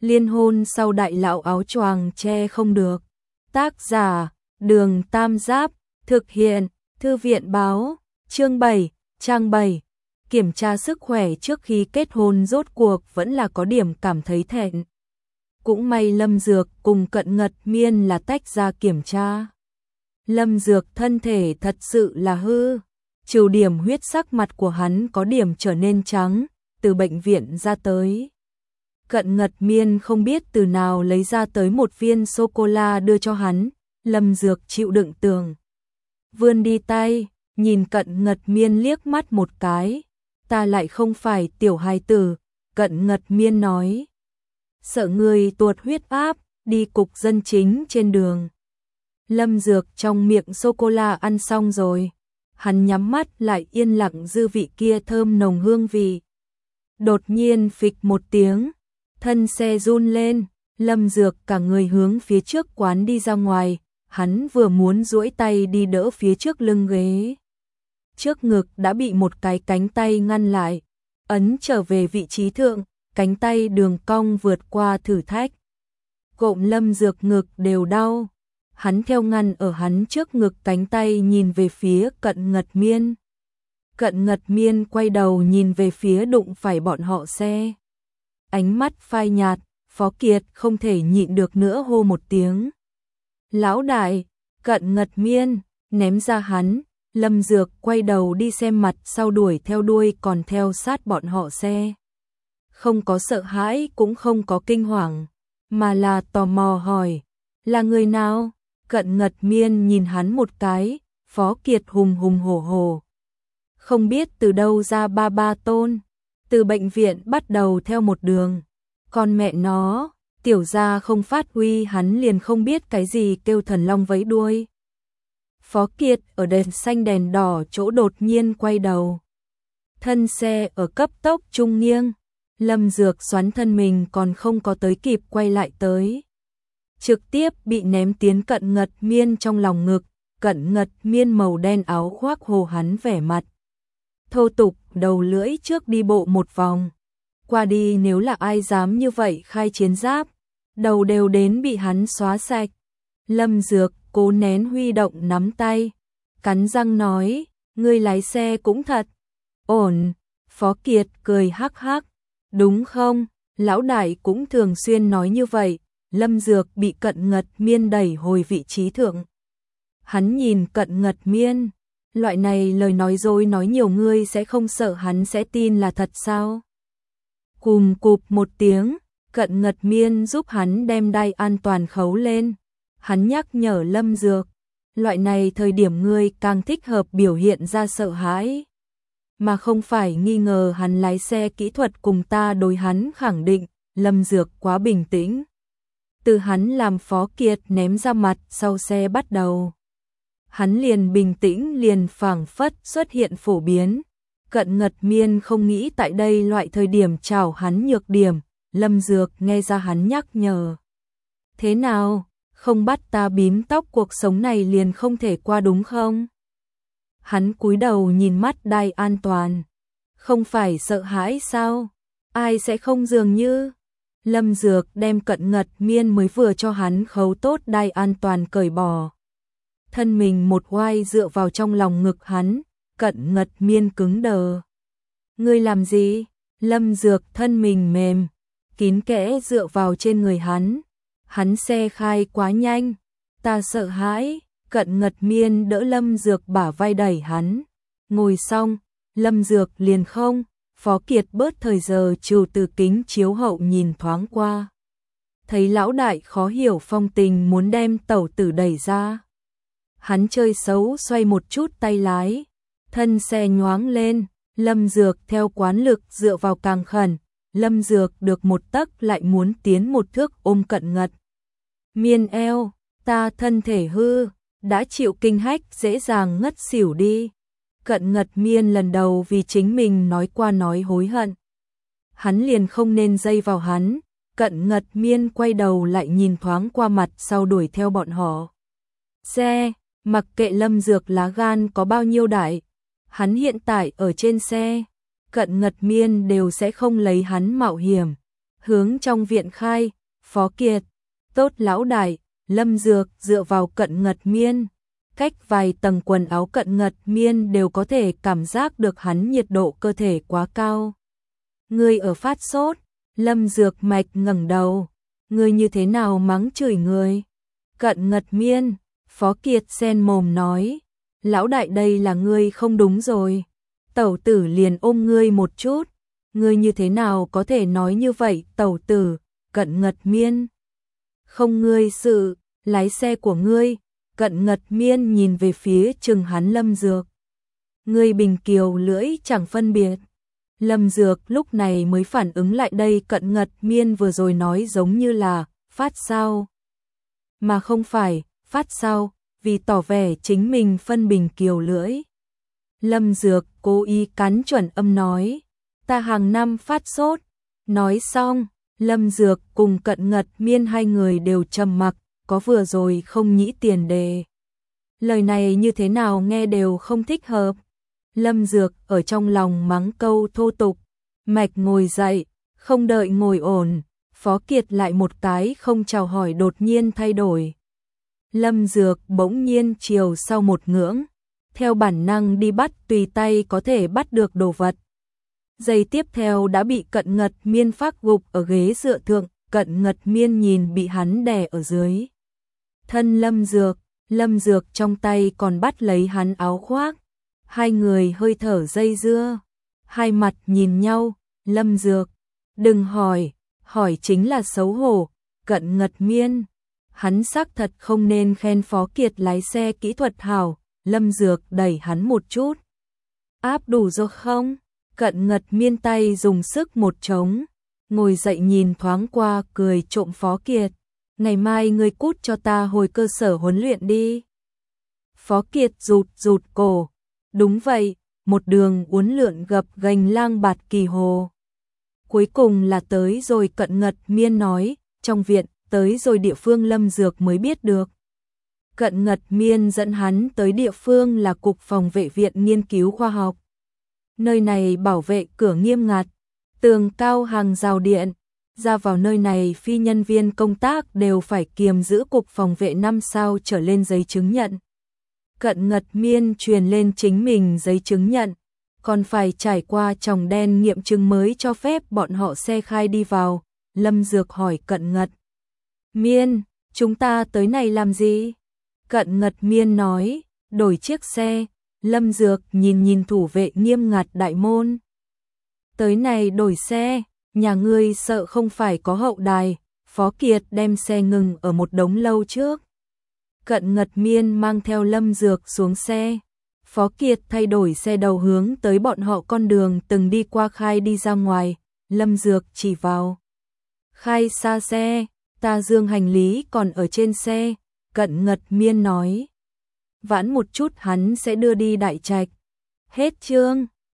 Liên hôn sau đại lão áo choàng che không được. Tác giả, Đường Tam Giáp, thực hiện, Thư viện báo, chương 7, trang 7. Kiểm tra sức khỏe trước khi kết hôn rốt cuộc vẫn là có điểm cảm thấy thẹn. Cũng may Lâm Dược cùng Cận Ngật Miên là tách ra kiểm tra. Lâm Dược thân thể thật sự là hư, trừ điểm huyết sắc mặt của hắn có điểm trở nên trắng, từ bệnh viện ra tới. Cận Ngật Miên không biết từ nào lấy ra tới một viên sô-cô-la đưa cho hắn, Lâm Dược chịu đựng tường. Vươn đi tay, nhìn Cận Ngật Miên liếc mắt một cái, ta lại không phải tiểu hài tử, Cận Ngật Miên nói. Sợ người tuột huyết áp, đi cục dân chính trên đường. Lâm Dược trong miệng sô-cô-la ăn xong rồi, hắn nhắm mắt lại yên lặng dư vị kia thơm nồng hương vị. Đột nhiên phịch một tiếng, thân xe run lên, Lâm Dược cả người hướng phía trước quán đi ra ngoài, hắn vừa muốn duỗi tay đi đỡ phía trước lưng ghế. Trước ngực đã bị một cái cánh tay ngăn lại, ấn trở về vị trí thượng, cánh tay đường cong vượt qua thử thách. Cộm Lâm Dược ngực đều đau, hắn theo ngăn ở hắn trước ngực cánh tay nhìn về phía Cận Ngật Miên. Cận Ngật Miên quay đầu nhìn về phía đụng phải bọn họ xe. Ánh mắt phai nhạt, Phó Kiệt không thể nhịn được nữa hô một tiếng. Lão đại, Cận Ngật Miên, ném ra hắn, Lâm Dược quay đầu đi xem mặt sau đuổi theo đuôi còn theo sát bọn họ xe. Không có sợ hãi cũng không có kinh hoàng, mà là tò mò hỏi, là người nào? Cận Ngật Miên nhìn hắn một cái, Phó Kiệt hùng hùng hổ hổ. Không biết từ đâu ra ba tôn, từ bệnh viện bắt đầu theo một đường. Con mẹ nó, tiểu gia không phát huy hắn liền không biết cái gì kêu thần long vẫy đuôi. Phó Kiệt ở đèn xanh đèn đỏ chỗ đột nhiên quay đầu. Thân xe ở cấp tốc trung nghiêng, Lâm Dược xoắn thân mình còn không có tới kịp quay lại tới. Trực tiếp bị ném tiến Cận Ngật Miên trong lòng ngực, Cận Ngật Miên màu đen áo khoác hồ hắn vẻ mặt. Thô tục đầu lưỡi trước đi bộ một vòng. Qua đi nếu là ai dám như vậy khai chiến giáp, đầu đều đến bị hắn xóa sạch. Lâm Dược cố nén huy động nắm tay, cắn răng nói, ngươi lái xe cũng thật ổn. Phó Kiệt cười hắc hắc, đúng không, lão đại cũng thường xuyên nói như vậy. Lâm Dược bị Cận Ngật Miên đẩy hồi vị trí thượng. Hắn nhìn Cận Ngật Miên, loại này lời nói dối nói nhiều ngươi sẽ không sợ hắn sẽ tin là thật sao? Cùm cụp một tiếng, Cận Ngật Miên giúp hắn đem đai an toàn khấu lên. Hắn nhắc nhở Lâm Dược, loại này thời điểm ngươi càng thích hợp biểu hiện ra sợ hãi, mà không phải nghi ngờ hắn lái xe kỹ thuật cùng ta đối hắn khẳng định. Lâm Dược quá bình tĩnh. Từ hắn làm Phó Kiệt ném ra mặt sau xe bắt đầu, hắn liền bình tĩnh liền phảng phất xuất hiện phổ biến. Cận Ngật Miên không nghĩ tại đây loại thời điểm chào hắn nhược điểm. Lâm Dược nghe ra hắn nhắc nhở. Thế nào, không bắt ta bím tóc cuộc sống này liền không thể qua đúng không? Hắn cúi đầu nhìn mắt đai an toàn. Không phải sợ hãi sao? Ai sẽ không dường như? Lâm Dược đem Cận Ngật Miên mới vừa cho hắn khấu tốt đai an toàn cởi bỏ. Thân mình một oai dựa vào trong lòng ngực hắn, Cận Ngật Miên cứng đờ. Ngươi làm gì? Lâm Dược thân mình mềm, kín kẽ dựa vào trên người hắn. Hắn xe khai quá nhanh, ta sợ hãi. Cận Ngật Miên đỡ Lâm Dược bả vai đẩy hắn. Ngồi xong, Lâm Dược liền không. Phó Kiệt bớt thời giờ trừ từ kính chiếu hậu nhìn thoáng qua. Thấy lão đại khó hiểu phong tình muốn đem tẩu tử đẩy ra. Hắn chơi xấu xoay một chút tay lái. Thân xe nhoáng lên, Lâm Dược theo quán lực dựa vào càng khẩn. Lâm Dược được một tấc lại muốn tiến một thước ôm Cận Ngật Miên eo, ta thân thể hư, đã chịu kinh hách dễ dàng ngất xỉu đi. Cận Ngật Miên lần đầu vì chính mình nói qua nói hối hận. Hắn liền không nên dây vào hắn. Cận Ngật Miên quay đầu lại nhìn thoáng qua mặt sau đuổi theo bọn họ. Xe, mặc kệ Lâm Dược lá gan có bao nhiêu đại, hắn hiện tại ở trên xe, Cận Ngật Miên đều sẽ không lấy hắn mạo hiểm. hướng trong viện khai, Phó Kiệt, tốt lão đại, Lâm Dược dựa vào Cận Ngật Miên. Cách vài tầng quần áo Cận Ngật Miên đều có thể cảm giác được hắn nhiệt độ cơ thể quá cao. Ngươi ở phát sốt, Lâm Dược mạch ngẩng đầu, ngươi như thế nào mắng chửi người? Cận Ngật Miên, Phó Kiệt sen mồm nói, lão đại đây là ngươi không đúng rồi. Tẩu tử liền ôm ngươi một chút, ngươi như thế nào có thể nói như vậy tẩu tử? Cận Ngật Miên, không ngươi sự, lái xe của ngươi. Cận Ngật Miên nhìn về phía chừng hắn Lâm Dược. Ngươi bình kiều lưỡi chẳng phân biệt. Lâm Dược lúc này mới phản ứng lại đây, Cận Ngật Miên vừa rồi nói giống như là phát sao. Mà không phải phát sao, vì tỏ vẻ chính mình phân bình kiều lưỡi. Lâm Dược cố ý cắn chuẩn âm nói, ta hàng năm phát sốt. Nói xong, Lâm Dược cùng Cận Ngật Miên hai người đều trầm mặc, có vừa rồi không nhĩ tiền đề. Lời này như thế nào nghe đều không thích hợp. Lâm Dược ở trong lòng mắng câu thô tục, mạch ngồi dậy, không đợi ngồi ổn, Phó Kiệt lại một cái không chào hỏi đột nhiên thay đổi. Lâm Dược bỗng nhiên chiều sau một ngưỡng, theo bản năng đi bắt tùy tay có thể bắt được đồ vật. Giây tiếp theo đã bị Cận Ngật Miên phát gục ở ghế dựa thượng, Cận Ngật Miên nhìn bị hắn đè ở dưới thân Lâm Dược trong tay còn bắt lấy hắn áo khoác. Hai người hơi thở dây dưa, hai mặt nhìn nhau, Lâm Dược, đừng hỏi chính là xấu hổ. Cận Ngật Miên, hắn xác thật không nên khen Phó Kiệt lái xe kỹ thuật hảo. Lâm Dược đẩy hắn một chút, áp đủ rồi không? Cận Ngật Miên tay dùng sức một trống, ngồi dậy nhìn thoáng qua cười trộm Phó Kiệt. Ngày mai ngươi cút cho ta hồi cơ sở huấn luyện đi. Phó Kiệt rụt cổ. Đúng vậy, một đường uốn lượn gập ghềnh lang bạt kỳ hồ. Cuối cùng là tới rồi. Cận Ngật Miên nói, trong viện, tới rồi địa phương Lâm Dược mới biết được. Cận Ngật Miên dẫn hắn tới địa phương là Cục Phòng vệ Viện Nghiên cứu Khoa học. Nơi này bảo vệ cửa nghiêm ngặt, tường cao hàng rào điện. Ra vào nơi này phi nhân viên công tác đều phải kiềm giữ Cục Phòng vệ 5 sao trở lên giấy chứng nhận. Cận Ngật Miên truyền lên chính mình giấy chứng nhận, còn phải trải qua tròng đen nghiệm chứng mới cho phép bọn họ xe khai đi vào. Lâm Dược hỏi Cận Ngật Miên, chúng ta tới này làm gì? Cận Ngật Miên nói, đổi chiếc xe. Lâm Dược nhìn thủ vệ nghiêm ngặt đại môn. Tới này đổi xe, nhà ngươi sợ không phải có hậu đài. Phó Kiệt đem xe ngừng ở một đống lâu trước. Cận Ngật Miên mang theo Lâm Dược xuống xe. Phó Kiệt thay đổi xe đầu hướng tới bọn họ con đường từng đi qua khai đi ra ngoài. Lâm Dược chỉ vào. Khai xa xe, ta dương hành lý còn ở trên xe. Cận Ngật Miên nói. Vãn một chút hắn sẽ đưa đi Đại Trạch. Hết chương.